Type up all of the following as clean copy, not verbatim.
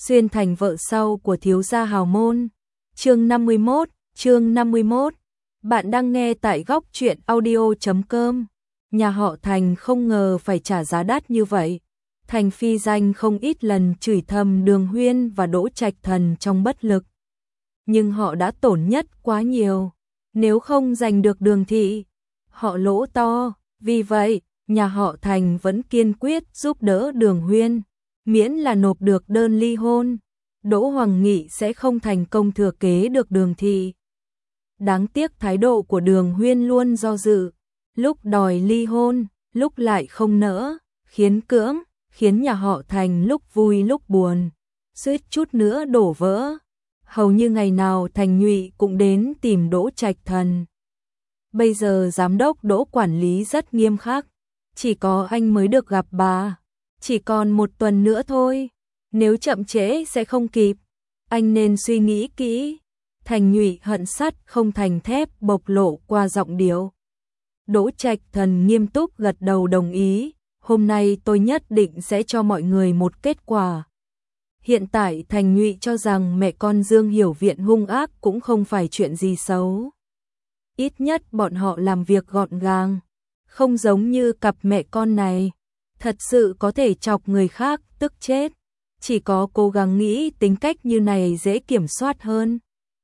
xuyên thành vợ sau của thiếu gia hào môn. Chương 51. Bạn đang nghe tại góc truyện audio.com. Nhà họ Thành không ngờ phải trả giá đắt như vậy. Thành phi danh không ít lần chửi thầm Đường Huyên và Đỗ Trạch Thần trong bất lực. Nhưng họ đã tổn nhất quá nhiều. Nếu không giành được Đường thị, họ lỗ to. Vì vậy, nhà họ Thành vẫn kiên quyết giúp đỡ Đường Huyên. Miễn là nộp được đơn ly hôn, Đỗ Hoàng Nghị sẽ không thành công thừa kế được Đường thị. Đáng tiếc thái độ của Đường Huyên luôn do dự, lúc đòi ly hôn, lúc lại không nỡ, khiến nhà họ Thành lúc vui lúc buồn, suýt chút nữa đổ vỡ. Hầu như ngày nào Thành Nhụy cũng đến tìm Đỗ Trạch Thần. Bây giờ giám đốc Đỗ quản lý rất nghiêm khắc, chỉ có anh mới được gặp bà. Chỉ còn 1 tuần nữa thôi, nếu chậm trễ sẽ không kịp, anh nên suy nghĩ kỹ. Thành Nhụy hận sắt không thành thép bộc lộ qua giọng điệu. Đỗ Trạch Thần nghiêm túc gật đầu đồng ý, hôm nay tôi nhất định sẽ cho mọi người một kết quả. Hiện tại Thành Nhụy cho rằng mẹ con Dương Hiểu Viện hung ác cũng không phải chuyện gì xấu. Ít nhất bọn họ làm việc gọn gàng, không giống như cặp mẹ con này. Thật sự có thể chọc người khác tức chết. Chỉ có cố gắng nghĩ tính cách như này dễ kiểm soát hơn.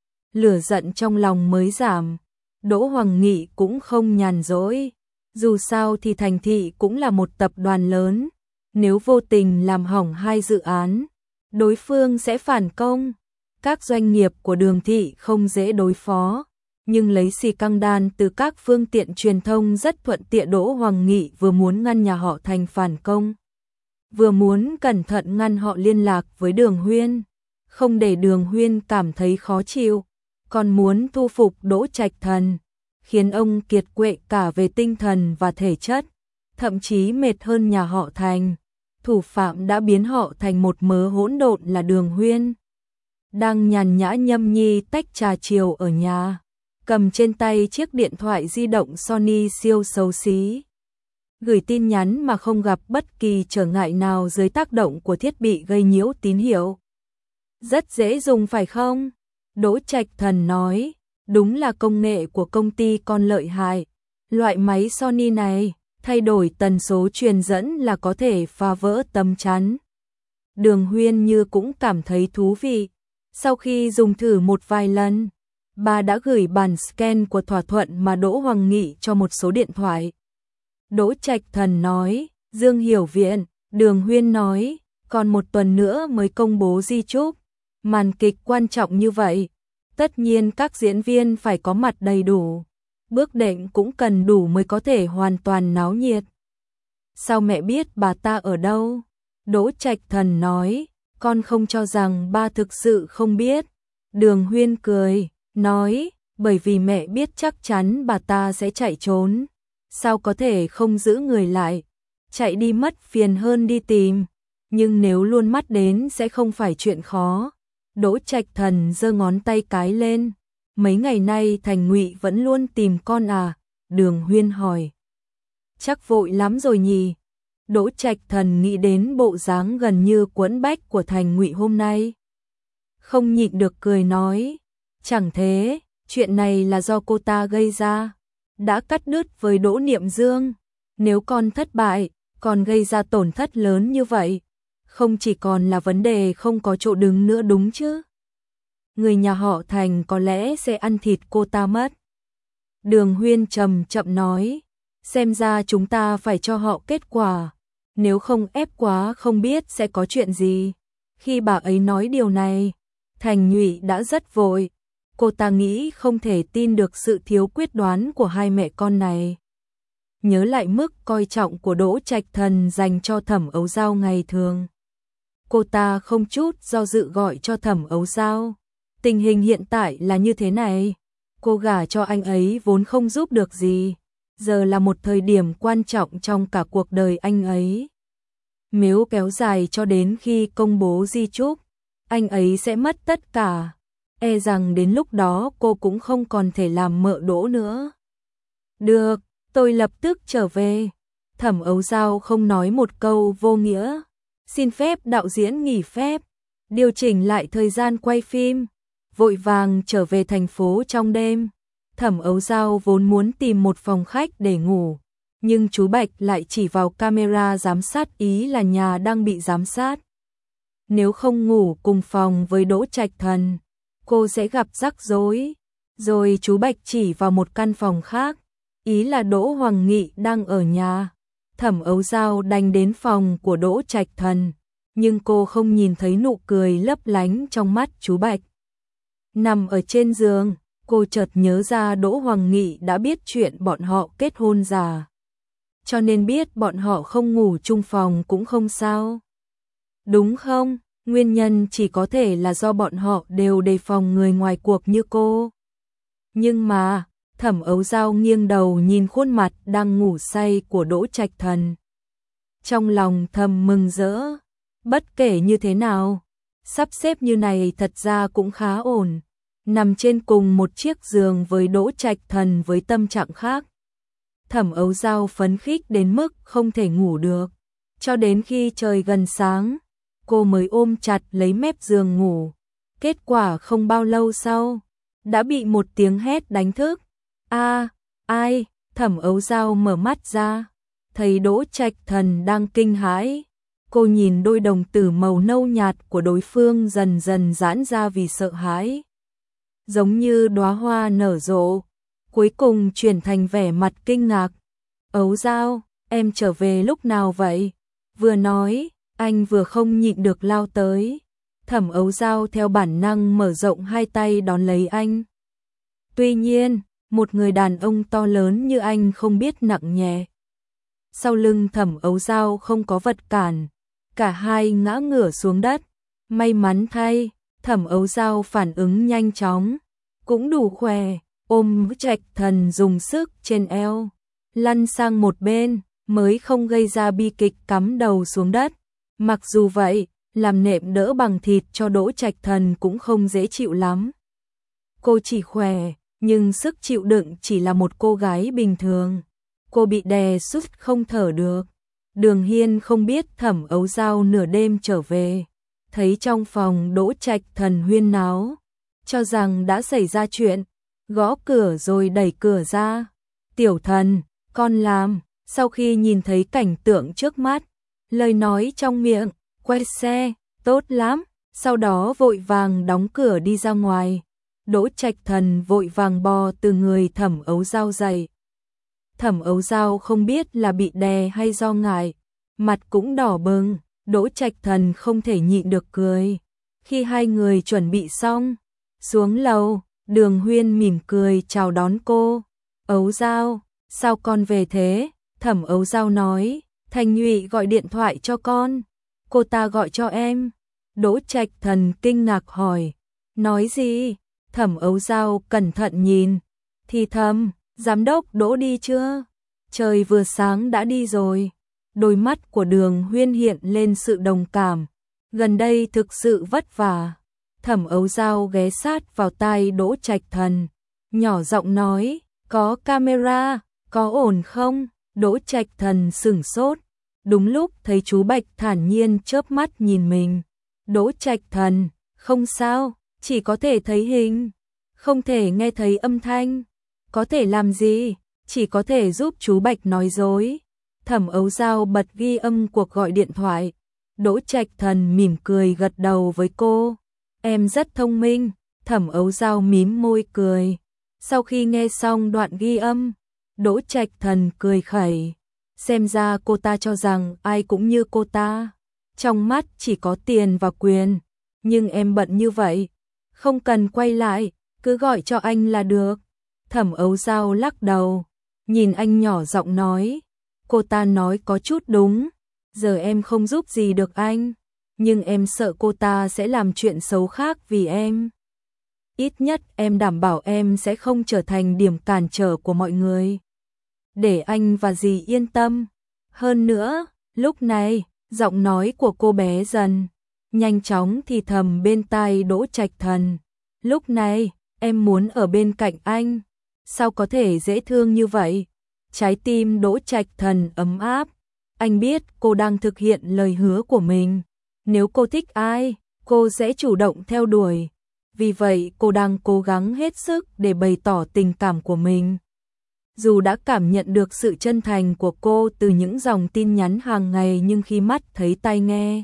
Lửa giận trong lòng mới giảm. Đỗ Hoàng Nghị cũng không nhàn rỗi. Dù sao thì Thành thị cũng là một tập đoàn lớn. Nếu vô tình làm hỏng 2 dự án, đối phương sẽ phản công. Các doanh nghiệp của Đường thị không dễ đối phó. Nhưng lấy xì căng đan từ các phương tiện truyền thông rất thuận tiện. Đỗ Hoàng Nghị vừa muốn ngăn nhà họ Thành phản công, vừa muốn cẩn thận ngăn họ liên lạc với Đường Huyên, không để Đường Huyên cảm thấy khó chịu, còn muốn thu phục Đỗ Trạch Thần, khiến ông kiệt quệ cả về tinh thần và thể chất, thậm chí mệt hơn nhà họ Thành. Thủ phạm đã biến họ thành một mớ hỗn độn là Đường Huyên. Đang nhàn nhã nhâm nhi tách trà chiều ở nhà, cầm trên tay chiếc điện thoại di động Sony siêu xấu xí. Gửi tin nhắn mà không gặp bất kỳ trở ngại nào dưới tác động của thiết bị gây nhiễu tín hiệu. Rất dễ dùng phải không? Đỗ Trạch Thần nói, đúng là công nghệ của công ty con lợi hại. Loại máy Sony này, thay đổi tần số truyền dẫn là có thể phá vỡ tấm chắn. Đường Huyên như cũng cảm thấy thú vị. Sau khi dùng thử một vài lần, bà đã gửi bản scan của thỏa thuận mà Đỗ Hoàng Nghị cho một số điện thoại. Đỗ Trạch Thần nói, Dương Hiểu Viện. Đường Huyên nói, còn 1 tuần nữa mới công bố di chúc. Màn kịch quan trọng như vậy, tất nhiên các diễn viên phải có mặt đầy đủ. Bước đệm cũng cần đủ mới có thể hoàn toàn náo nhiệt. Sao mẹ biết bà ta ở đâu? Đỗ Trạch Thần nói, con không cho rằng ba thực sự không biết. Đường Huyên cười, nói, bởi vì mẹ biết chắc chắn bà ta sẽ chạy trốn. Sao có thể không giữ người lại? Chạy đi mất phiền hơn đi tìm. Nhưng nếu luôn mắt đến sẽ không phải chuyện khó. Đỗ Trạch Thần giơ ngón tay cái lên. Mấy ngày nay Thành Nhụy vẫn luôn tìm con à? Đường Huyên hỏi. Chắc vội lắm rồi nhỉ? Đỗ Trạch Thần nghĩ đến bộ dáng gần như quẫn bách của Thành Nhụy hôm nay. Không nhịn được cười nói. Chẳng thế, chuyện này là do cô ta gây ra. Đã cắt đứt với Đỗ Niệm Dương. Nếu con thất bại, còn gây ra tổn thất lớn như vậy, không chỉ còn là vấn đề không có chỗ đứng nữa đúng chứ? Người nhà họ Thành có lẽ sẽ ăn thịt cô ta mất. Đường Huyên chậm nói, xem ra chúng ta phải cho họ kết quả, nếu không ép quá không biết sẽ có chuyện gì. Khi bà ấy nói điều này, Thành Nhụy đã rất vội. Cô ta nghĩ không thể tin được sự thiếu quyết đoán của 2 mẹ con này. Nhớ lại mức coi trọng của Đỗ Trạch Thần dành cho Thẩm Ấu Dao ngày thường. Cô ta không chút do dự gọi cho Thẩm Ấu Dao. Tình hình hiện tại là như thế này. Cô gả cho anh ấy vốn không giúp được gì. Giờ là một thời điểm quan trọng trong cả cuộc đời anh ấy. Nếu kéo dài cho đến khi công bố di chúc, anh ấy sẽ mất tất cả. E rằng đến lúc đó cô cũng không còn thể làm mợ Đỗ nữa. Được, tôi lập tức trở về. Thẩm Ấu Dao không nói một câu vô nghĩa. Xin phép đạo diễn nghỉ phép. điều chỉnh lại thời gian quay phim, vội vàng trở về thành phố trong đêm. Thẩm Ấu Dao vốn muốn tìm một phòng khách để ngủ, nhưng chú Bạch lại chỉ vào camera giám sát, ý là nhà đang bị giám sát. Nếu không ngủ cùng phòng với Đỗ Trạch Thần, cô sẽ gặp rắc rối. Rồi chú Bạch chỉ vào một căn phòng khác, ý là Đỗ Hoàng Nghị đang ở nhà. Thẩm Ấu Dao đành đến phòng của Đỗ Trạch Thần, nhưng cô không nhìn thấy nụ cười lấp lánh trong mắt chú Bạch. Nằm ở trên giường, cô chợt nhớ ra Đỗ Hoàng Nghị đã biết chuyện bọn họ kết hôn giả, cho nên biết bọn họ không ngủ chung phòng cũng không sao. Đúng không? Nguyên nhân chỉ có thể là do bọn họ đều đề phòng người ngoài cuộc như cô. Nhưng mà, Thẩm Ấu Dao nghiêng đầu nhìn khuôn mặt đang ngủ say của Đỗ Trạch Thần. Trong lòng thầm mừng rỡ, bất kể như thế nào, sắp xếp như này thật ra cũng khá ổn. Nằm trên cùng một chiếc giường với Đỗ Trạch Thần với tâm trạng khác. Thẩm Ấu Dao phấn khích đến mức không thể ngủ được. Cho đến khi trời gần sáng, cô mới ôm chặt lấy mép giường ngủ. Kết quả không bao lâu sau, đã bị một tiếng hét đánh thức. Ai? Thẩm Ấu Dao mở mắt ra, thấy Đỗ Trạch Thần đang kinh hãi. Cô nhìn đôi đồng tử màu nâu nhạt của đối phương dần dần giãn ra vì sợ hãi. Giống như đóa hoa nở rộ, cuối cùng chuyển thành vẻ mặt kinh ngạc. Ấu Dao, em trở về lúc nào vậy? Vừa nói, anh vừa không nhịn được lao tới. Thẩm Ấu Dao theo bản năng mở rộng hai tay đón lấy anh. Tuy nhiên, một người đàn ông to lớn như anh không biết nặng nhẹ. Sau lưng Thẩm Ấu Dao không có vật cản, cả hai ngã ngửa xuống đất. May mắn thay, Thẩm Ấu Dao phản ứng nhanh chóng, cũng đủ khỏe, ôm Trạch Thần dùng sức trên eo, lăn sang một bên, mới không gây ra bi kịch cắm đầu xuống đất. Mặc dù vậy, làm nệm đỡ bằng thịt cho Đỗ Trạch Thần cũng không dễ chịu lắm. Cô chỉ khỏe, nhưng sức chịu đựng chỉ là một cô gái bình thường. Cô bị đè sút không thở được. Đường Hiên không biết Thẩm Ấu Dao nửa đêm trở về, thấy trong phòng Đỗ Trạch Thần huyên náo, cho rằng đã xảy ra chuyện, gõ cửa rồi đẩy cửa ra. Tiểu Thần, con làm. Sau khi nhìn thấy cảnh tượng trước mắt, lời nói trong miệng, quay xe, tốt lắm, sau đó vội vàng đóng cửa đi ra ngoài. Đỗ Trạch Thần vội vàng bò từ người Thẩm Ấu Dao dậy. Thẩm Ấu Dao không biết là bị đè hay do ngại, mặt cũng đỏ bừng. Đỗ Trạch Thần không thể nhịn được cười. Khi hai người chuẩn bị xong, xuống lầu, Đường Huyên mỉm cười chào đón cô. Ấu Dao, sao con về thế? Thẩm Ấu Dao nói, Thành Nhụy gọi điện thoại cho con. Cô ta gọi cho em. Đỗ Trạch Thần kinh ngạc hỏi, nói gì? Thẩm Ấu Dao cẩn thận nhìn, thì thầm, giám đốc Đỗ đi chưa? Trời vừa sáng đã đi rồi. Đôi mắt của Đường Huyên hiện lên sự đồng cảm. Gần đây thực sự vất vả. Thẩm Ấu Dao ghé sát vào tai Đỗ Trạch Thần, nhỏ giọng nói, có camera, có ổn không? Đỗ Trạch Thần sửng sốt. Đúng lúc thấy chú Bạch thản nhiên chớp mắt nhìn mình. Đỗ Trạch Thần, không sao, chỉ có thể thấy hình, không thể nghe thấy âm thanh. Có thể làm gì? Chỉ có thể giúp chú Bạch nói dối. Thẩm Ấu Dao bật ghi âm cuộc gọi điện thoại. Đỗ Trạch Thần mỉm cười gật đầu với cô. Em rất thông minh. Thẩm Ấu Dao mím môi cười. Sau khi nghe xong đoạn ghi âm, Đỗ Trạch Thần cười khẩy. Xem ra cô ta cho rằng ai cũng như cô ta, trong mắt chỉ có tiền và quyền. Nhưng em bận như vậy, không cần quay lại, cứ gọi cho anh là được. Thẩm Ấu Dao lắc đầu, nhìn anh nhỏ giọng nói. Cô ta nói có chút đúng. Giờ em không giúp gì được anh, nhưng em sợ cô ta sẽ làm chuyện xấu khác vì em. Ít nhất em đảm bảo em sẽ không trở thành điểm cản trở của mọi người. Để anh và dì yên tâm. Hơn nữa, lúc này, giọng nói của cô bé dần nhanh chóng thì thầm bên tai Đỗ Trạch Thần. Lúc này, em muốn ở bên cạnh anh. Sao có thể dễ thương như vậy? Trái tim Đỗ Trạch Thần ấm áp. Anh biết cô đang thực hiện lời hứa của mình. Nếu cô thích ai, cô sẽ chủ động theo đuổi. Vì vậy cô đang cố gắng hết sức để bày tỏ tình cảm của mình. Dù đã cảm nhận được sự chân thành của cô từ những dòng tin nhắn hàng ngày, nhưng khi mắt thấy tai nghe,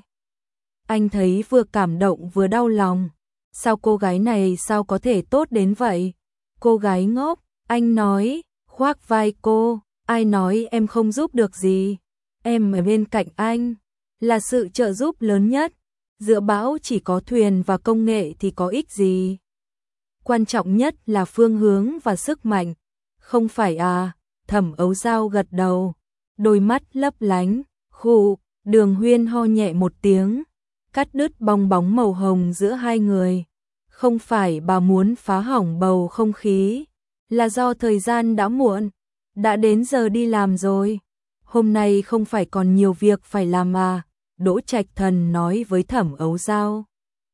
anh thấy vừa cảm động vừa đau lòng. Sao cô gái này sao có thể tốt đến vậy? Cô gái ngốc, anh nói, khoác vai cô, ai nói em không giúp được gì? Em ở bên cạnh anh là sự trợ giúp lớn nhất. Giữa bão chỉ có thuyền và công nghệ thì có ích gì? Quan trọng nhất là phương hướng và sức mạnh, không phải à? Thẩm Ấu Dao gật đầu, đôi mắt lấp lánh. Khụ, Đường Huyên ho nhẹ một tiếng, cắt đứt bong bóng màu hồng giữa hai người. Không phải bà muốn phá hỏng bầu không khí, là do thời gian đã muộn, đã đến giờ đi làm rồi. Hôm nay không phải còn nhiều việc phải làm à? Đỗ Trạch Thần nói với Thẩm Ấu Dao.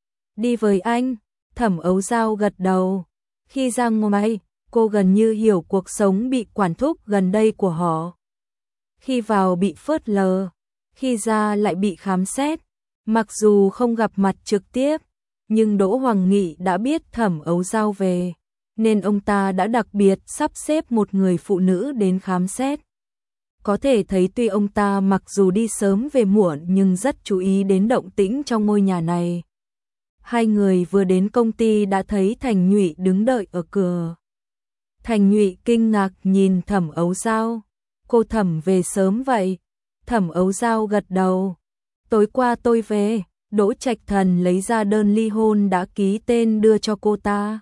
Đi với anh. Thẩm Ấu Dao gật đầu. Khi ra ngoài, cô gần như hiểu cuộc sống bị quản thúc gần đây của họ. Khi vào bị phớt lờ, khi ra lại bị khám xét. Mặc dù không gặp mặt trực tiếp, nhưng Đỗ Hoàng Nghị đã biết Thẩm Ấu Dao về, nên ông ta đã đặc biệt sắp xếp một người phụ nữ đến khám xét. Có thể thấy tuy ông ta mặc dù đi sớm về muộn nhưng rất chú ý đến động tĩnh trong ngôi nhà này. Hai người vừa đến công ty đã thấy Thành Nhụy đứng đợi ở cửa. Thành Nhụy kinh ngạc nhìn Thẩm Ấu Dao. Cô Thẩm về sớm vậy? Thẩm Ấu Dao gật đầu. Tối qua tôi về. Đỗ Trạch Thần lấy ra đơn ly hôn đã ký tên đưa cho cô ta.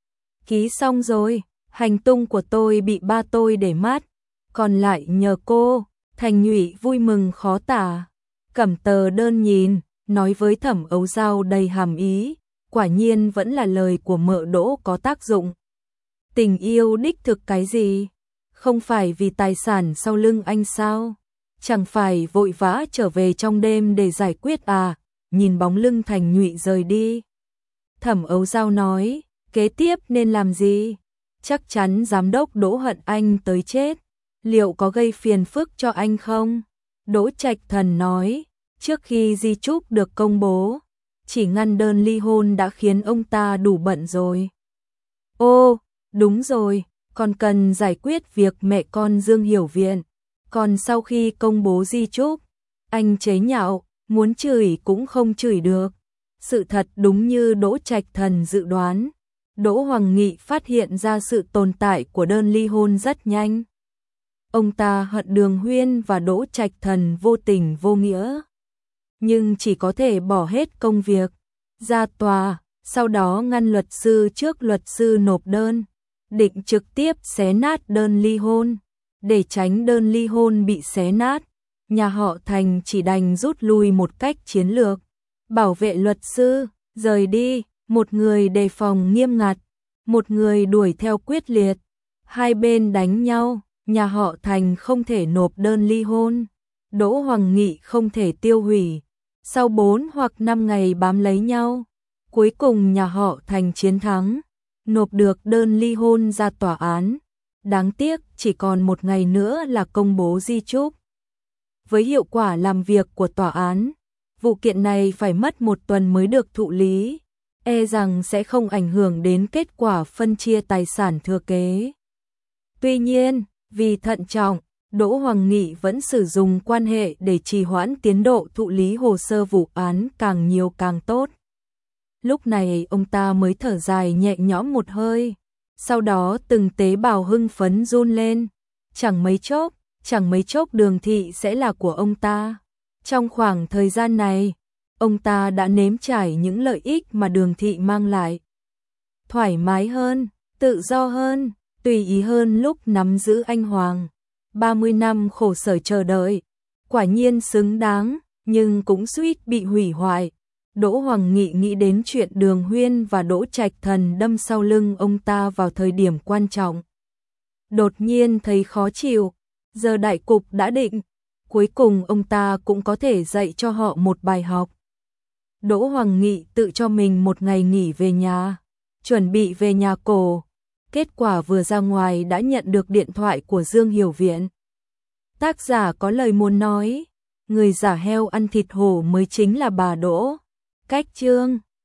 Ký xong rồi, hành tung của tôi bị ba tôi để mắt, còn lại nhờ cô. Thành Nhụy vui mừng khó tả, cầm tờ đơn nhìn, nói với Thẩm Ấu Dao đầy hàm ý, quả nhiên vẫn là lời của mợ Đỗ có tác dụng. Tình yêu đích thực cái gì? Không phải vì tài sản sau lưng anh sao? Chẳng phải vội vã trở về trong đêm để giải quyết à? Nhìn bóng lưng Thành Nhụy rời đi, Thẩm Ấu Dao nói, kế tiếp nên làm gì? Chắc chắn giám đốc Đỗ hận anh tới chết. Liệu có gây phiền phức cho anh không? Đỗ Trạch Thần nói, trước khi di chúc được công bố, chỉ ngăn đơn ly hôn đã khiến ông ta đủ bận rồi. Ô, đúng rồi, còn cần giải quyết việc mẹ con Dương Hiểu Viện. Còn sau khi công bố di chúc, anh chế nhạo, muốn chửi cũng không chửi được. Sự thật đúng như Đỗ Trạch Thần dự đoán, Đỗ Hoàng Nghị phát hiện ra sự tồn tại của đơn ly hôn rất nhanh. Ông ta hận Đường Huyên và Đỗ Trạch Thần vô tình vô nghĩa, nhưng chỉ có thể bỏ hết công việc, ra tòa, sau đó ngăn luật sư trước luật sư nộp đơn, định trực tiếp xé nát đơn ly hôn. Để tránh đơn ly hôn bị xé nát, nhà họ Thành chỉ đành rút lui một cách chiến lược, bảo vệ luật sư, rời đi, một người đề phòng nghiêm ngặt, một người đuổi theo quyết liệt. Hai bên đánh nhau, nhà họ Thành không thể nộp đơn ly hôn, Đỗ Hoàng Nghị không thể tiêu hủy. Sau 4 hoặc 5 ngày bám lấy nhau, cuối cùng nhà họ Thành chiến thắng, nộp được đơn ly hôn ra tòa án. Đáng tiếc chỉ còn một ngày nữa là công bố di chúc. Với hiệu quả làm việc của tòa án, vụ kiện này phải mất 1 tuần mới được thụ lý, e rằng sẽ không ảnh hưởng đến kết quả phân chia tài sản thừa kế. Tuy nhiên, vì thận trọng, Đỗ Hoàng Nghị vẫn sử dụng quan hệ để trì hoãn tiến độ thụ lý hồ sơ vụ án càng nhiều càng tốt. Lúc này ông ta mới thở dài nhẹ nhõm một hơi, sau đó từng tế bào hưng phấn run lên. Chẳng mấy chốc Đường thị sẽ là của ông ta. Trong khoảng thời gian này, ông ta đã nếm trải những lợi ích mà Đường thị mang lại. Thoải mái hơn, tự do hơn, tùy ý hơn lúc nắm giữ anh Hoàng. 30 năm khổ sở chờ đợi, quả nhiên xứng đáng, nhưng cũng suýt bị hủy hoại. Đỗ Hoàng Nghị nghĩ đến chuyện Đường Huyên và Đỗ Trạch Thần đâm sau lưng ông ta vào thời điểm quan trọng. Đột nhiên thấy khó chịu, giờ đại cục đã định, cuối cùng ông ta cũng có thể dạy cho họ một bài học. Đỗ Hoàng Nghị tự cho mình một ngày nghỉ về nhà, chuẩn bị về nhà cổ. Kết quả vừa ra ngoài đã nhận được điện thoại của Dương Hiểu Viện. Tác giả có lời muốn nói, người giả heo ăn thịt hổ mới chính là bà Đỗ. Cách chương